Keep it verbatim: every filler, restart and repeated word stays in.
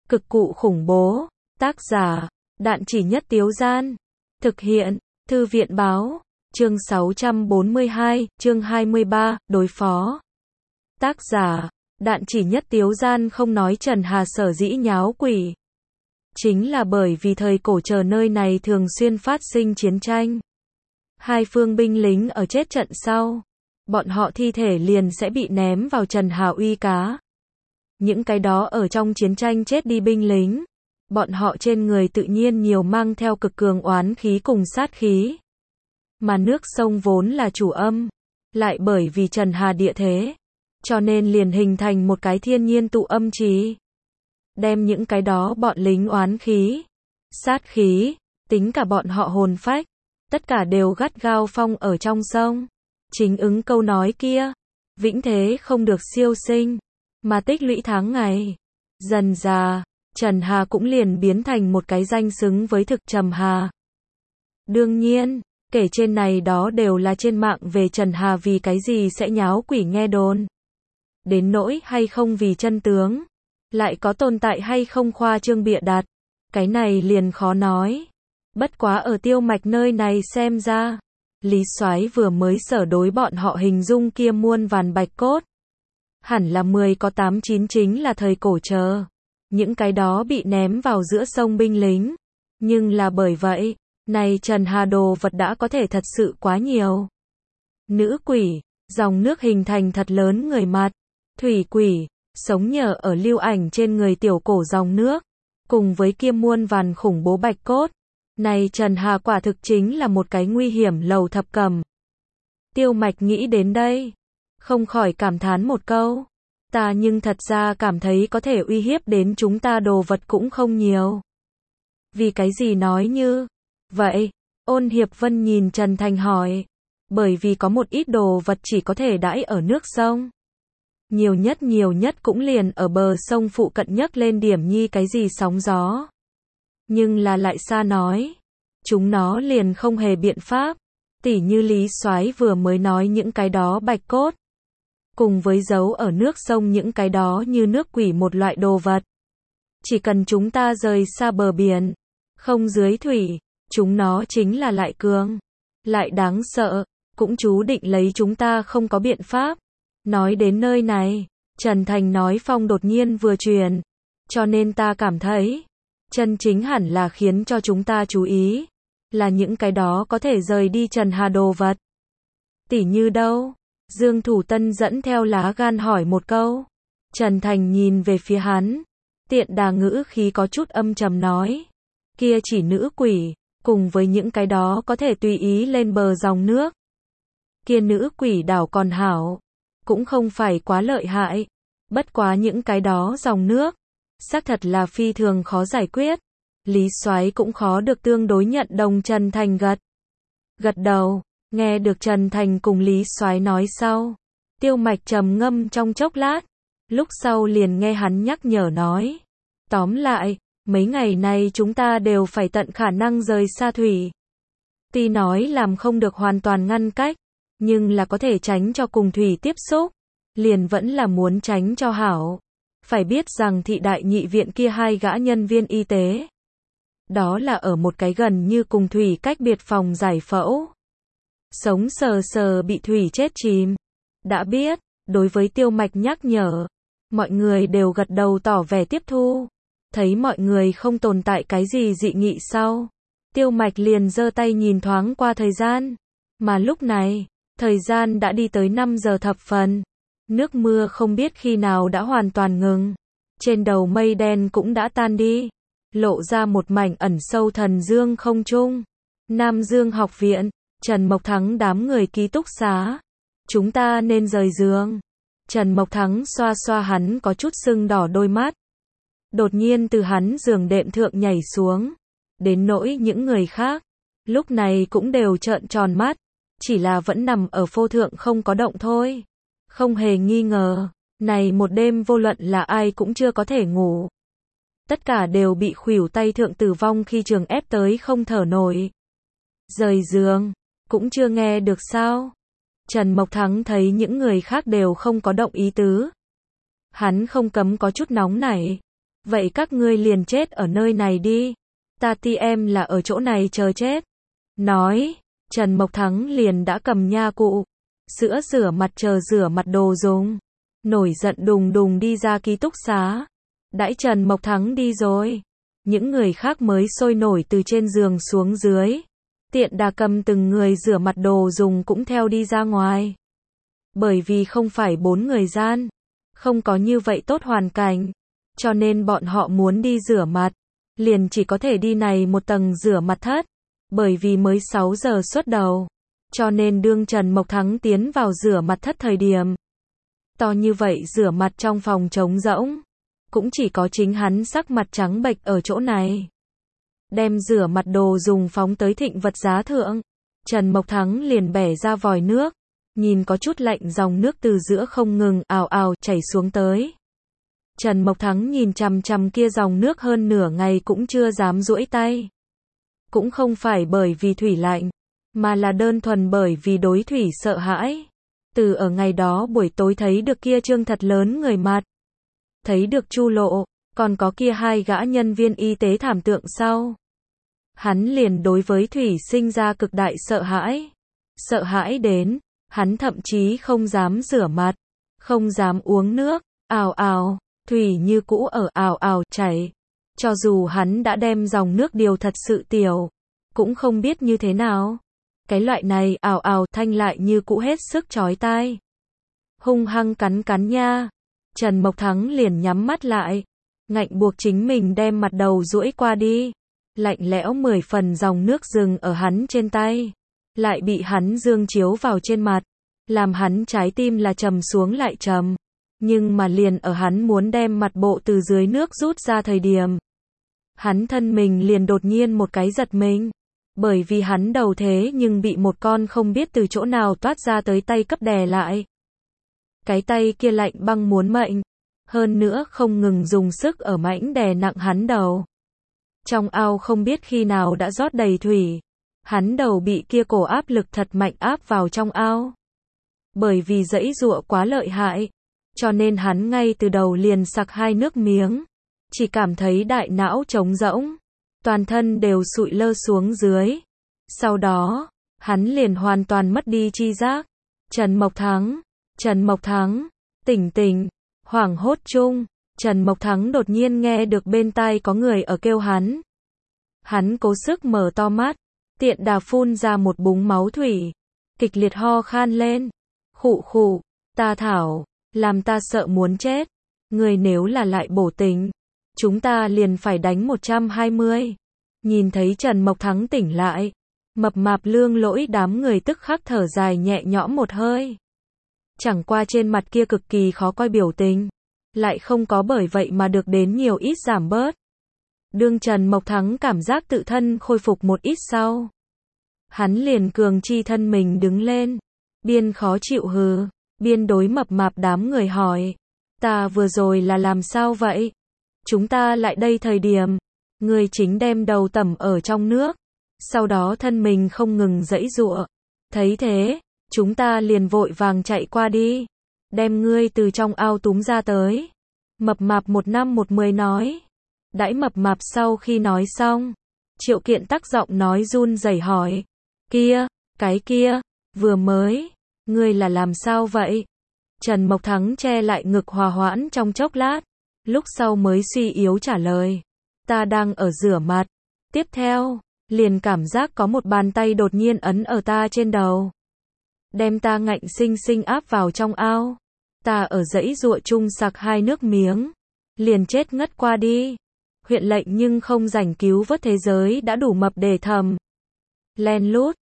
Cực cụ khủng bố. Tác giả, Đạn Chỉ Nhất Tiếu Gian. Thực hiện, Thư viện Báo. Chương sáu trăm bốn mươi hai, chương hai mươi ba, đối phó. Tác giả, Đạn Chỉ Nhất Tiếu Gian không nói Trần Hà sở dĩ nháo quỷ. Chính là bởi vì thời cổ chờ nơi này thường xuyên phát sinh chiến tranh. Hai phương binh lính ở chết trận sau, bọn họ thi thể liền sẽ bị ném vào Trần Hà uy cá. Những cái đó ở trong chiến tranh chết đi binh lính, bọn họ trên người tự nhiên nhiều mang theo cực cường oán khí cùng sát khí. Mà nước sông vốn là chủ âm, lại bởi vì Trần Hà địa thế, cho nên liền hình thành một cái thiên nhiên tụ âm trì. Đem những cái đó bọn lính oán khí, sát khí, tính cả bọn họ hồn phách, tất cả đều gắt gao phong ở trong sông. Chính ứng câu nói kia, vĩnh thế không được siêu sinh, mà tích lũy tháng ngày. Dần dà, Trần Hà cũng liền biến thành một cái danh xứng với thực Trầm Hà. Đương nhiên, kể trên này đó đều là trên mạng về Trần Hà vì cái gì sẽ nháo quỷ nghe đồn. Đến nỗi hay không vì chân tướng, lại có tồn tại hay không khoa trương bịa đặt, cái này liền khó nói. Bất quá ở Tiêu Mạch nơi này xem ra, Lý Soái vừa mới sở đối bọn họ hình dung kia muôn vàn bạch cốt. Hẳn là mười có tám chín chính là thời cổ chờ. Những cái đó bị ném vào giữa sông binh lính. Nhưng là bởi vậy, này Trần Hà đồ vật đã có thể thật sự quá nhiều. Nữ quỷ, dòng nước hình thành thật lớn người mặt. Thủy quỷ, sống nhờ ở lưu ảnh trên người tiểu cổ dòng nước. Cùng với kia muôn vàn khủng bố bạch cốt. Này Trần Hà quả thực chính là một cái nguy hiểm lầu thập cầm. Tiêu Mạch nghĩ đến đây, không khỏi cảm thán một câu. Ta nhưng thật ra cảm thấy có thể uy hiếp đến chúng ta đồ vật cũng không nhiều. Vì cái gì nói như vậy? Ôn Hiệp Vân nhìn Trần Thành hỏi. Bởi vì có một ít đồ vật chỉ có thể đãi ở nước sông. Nhiều nhất nhiều nhất cũng liền ở bờ sông phụ cận nhấc lên điểm nhi cái gì sóng gió. Nhưng là lại xa nói, chúng nó liền không hề biện pháp. Tỉ như Lý Soái vừa mới nói những cái đó bạch cốt. Cùng với dấu ở nước sông những cái đó như nước quỷ một loại đồ vật. Chỉ cần chúng ta rời xa bờ biển, không dưới thủy, chúng nó chính là lại cường, lại đáng sợ, cũng chú định lấy chúng ta không có biện pháp. Nói đến nơi này, Trần Thành nói phong đột nhiên vừa truyền, cho nên ta cảm thấy, chân chính hẳn là khiến cho chúng ta chú ý, là những cái đó có thể rời đi Trần Hà đồ vật. Tỉ như đâu? Dương Thủ Tân dẫn theo lá gan hỏi một câu. Trần Thành nhìn về phía hắn, tiện đà ngữ khí có chút âm trầm nói. Kia chỉ nữ quỷ, cùng với những cái đó có thể tùy ý lên bờ dòng nước. Kia nữ quỷ đảo còn hảo, cũng không phải quá lợi hại. Bất quá những cái đó dòng nước, xác thật là phi thường khó giải quyết. Lý Soái cũng khó được tương đối nhận đồng. Trần Thành gật gật đầu. Nghe được Trần Thành cùng Lý Soái nói sau, Tiêu Mạch trầm ngâm trong chốc lát, lúc sau liền nghe hắn nhắc nhở nói. Tóm lại, mấy ngày nay chúng ta đều phải tận khả năng rời xa thủy. Tuy nói làm không được hoàn toàn ngăn cách, nhưng là có thể tránh cho cùng thủy tiếp xúc, liền vẫn là muốn tránh cho hảo. Phải biết rằng thị đại nhị viện kia hai gã nhân viên y tế, đó là ở một cái gần như cùng thủy cách biệt phòng giải phẫu. Sống sờ sờ bị thủy chết chìm. Đã biết, đối với Tiêu Mạch nhắc nhở, mọi người đều gật đầu tỏ vẻ tiếp thu. Thấy mọi người không tồn tại cái gì dị nghị sau, Tiêu Mạch liền giơ tay nhìn thoáng qua thời gian. Mà lúc này, thời gian đã đi tới năm giờ thập phần. Nước mưa không biết khi nào đã hoàn toàn ngừng. Trên đầu mây đen cũng đã tan đi, lộ ra một mảnh ẩn sâu thần dương không trung. Nam Dương học viện, Trần Mộc Thắng đám người ký túc xá. Chúng ta nên rời giường. Trần Mộc Thắng xoa xoa hắn có chút sưng đỏ đôi mắt. Đột nhiên từ hắn giường đệm thượng nhảy xuống. Đến nỗi những người khác, lúc này cũng đều trợn tròn mắt. Chỉ là vẫn nằm ở phô thượng không có động thôi. Không hề nghi ngờ, này một đêm vô luận là ai cũng chưa có thể ngủ. Tất cả đều bị khuỷu tay thượng tử vong khi trường ép tới không thở nổi. Rời giường, cũng chưa nghe được sao? Trần Mộc Thắng thấy những người khác đều không có động ý tứ. Hắn không cấm có chút nóng nảy. Vậy các ngươi liền chết ở nơi này đi. Ta ti em là ở chỗ này chờ chết. Nói, Trần Mộc Thắng liền đã cầm nha cụ, sữa rửa mặt chờ rửa mặt đồ dùng. Nổi giận đùng đùng đi ra ký túc xá. Đãi Trần Mộc Thắng đi rồi. Những người khác mới sôi nổi từ trên giường xuống dưới. Tiện đà cầm từng người rửa mặt đồ dùng cũng theo đi ra ngoài. Bởi vì không phải bốn người gian, không có như vậy tốt hoàn cảnh, cho nên bọn họ muốn đi rửa mặt, liền chỉ có thể đi này một tầng rửa mặt thất. Bởi vì mới sáu giờ xuất đầu, cho nên đương Trần Mộc Thắng tiến vào rửa mặt thất thời điểm. To như vậy rửa mặt trong phòng trống rỗng, cũng chỉ có chính hắn sắc mặt trắng bệch ở chỗ này. Đem rửa mặt đồ dùng phóng tới thịnh vật giá thượng. Trần Mộc Thắng liền bẻ ra vòi nước, nhìn có chút lạnh dòng nước từ giữa không ngừng ào ào chảy xuống tới. Trần Mộc Thắng nhìn chằm chằm kia dòng nước hơn nửa ngày cũng chưa dám duỗi tay. Cũng không phải bởi vì thủy lạnh, mà là đơn thuần bởi vì đối thủy sợ hãi. Từ ở ngày đó buổi tối thấy được kia trương thật lớn người mặt, thấy được Chu Lộ, còn có kia hai gã nhân viên y tế thảm tượng sau. Hắn liền đối với thủy sinh ra cực đại sợ hãi. Sợ hãi đến, hắn thậm chí không dám rửa mặt, không dám uống nước, ào ào, thủy như cũ ở ào ào chảy. Cho dù hắn đã đem dòng nước điều thật sự tiểu, cũng không biết như thế nào. Cái loại này ào ào thanh lại như cũ hết sức chói tai. Hung hăng cắn cắn nha. Trần Mộc Thắng liền nhắm mắt lại, ngạnh buộc chính mình đem mặt đầu duỗi qua đi. Lạnh lẽo mười phần dòng nước dừng ở hắn trên tay, lại bị hắn dương chiếu vào trên mặt, làm hắn trái tim là trầm xuống lại trầm. Nhưng mà liền ở hắn muốn đem mặt bộ từ dưới nước rút ra thời điểm, hắn thân mình liền đột nhiên một cái giật mình, bởi vì hắn đầu thế nhưng bị một con không biết từ chỗ nào toát ra tới tay cấp đè lại. Cái tay kia lạnh băng muốn mệnh, hơn nữa không ngừng dùng sức ở mãnh đè nặng hắn đầu. Trong ao không biết khi nào đã rót đầy thủy, hắn đầu bị kia cổ áp lực thật mạnh áp vào trong ao. Bởi vì giãy giụa quá lợi hại, cho nên hắn ngay từ đầu liền sặc hai nước miếng, chỉ cảm thấy đại não trống rỗng, toàn thân đều sụi lơ xuống dưới. Sau đó, hắn liền hoàn toàn mất đi tri giác. Trần Mộc Thắng, Trần Mộc Thắng, tỉnh tỉnh, hoảng hốt chung, Trần Mộc Thắng đột nhiên nghe được bên tai có người ở kêu hắn. Hắn cố sức mở to mắt, tiện đà phun ra một búng máu thủy, kịch liệt ho khan lên. Khụ khụ, ta thảo, làm ta sợ muốn chết. Người nếu là lại bổ tình, chúng ta liền phải đánh một trăm hai mươi. Nhìn thấy Trần Mộc Thắng tỉnh lại, mập mạp lương lỗi đám người tức khắc thở dài nhẹ nhõm một hơi. Chẳng qua trên mặt kia cực kỳ khó coi biểu tình, lại không có bởi vậy mà được đến nhiều ít giảm bớt. Đương Trần Mộc Thắng cảm giác tự thân khôi phục một ít sau, hắn liền cường chi thân mình đứng lên, biên khó chịu hừ, biên đối mập mạp đám người hỏi, ta vừa rồi là làm sao vậy? Chúng ta lại đây thời điểm, người chính đem đầu tẩm ở trong nước, sau đó thân mình không ngừng giãy giụa. Thấy thế, chúng ta liền vội vàng chạy qua đi, đem ngươi từ trong ao túm ra tới. Mập mạp một năm một mười nói. Đãi mập mạp sau khi nói xong, Triệu Kiện Tắc giọng nói run rẩy hỏi, kia, cái kia, vừa mới, ngươi là làm sao vậy? Trần Mộc Thắng che lại ngực hòa hoãn trong chốc lát, lúc sau mới suy yếu trả lời, ta đang ở rửa mặt. Tiếp theo, liền cảm giác có một bàn tay đột nhiên ấn ở ta trên đầu, đem ta ngạnh sinh sinh áp vào trong ao. Ta ở giãy giụa chung sặc hai nước miếng, liền chết ngất qua đi. Huyện lệnh nhưng không rảnh cứu vớt thế giới đã đủ mập để thầm. Len lút,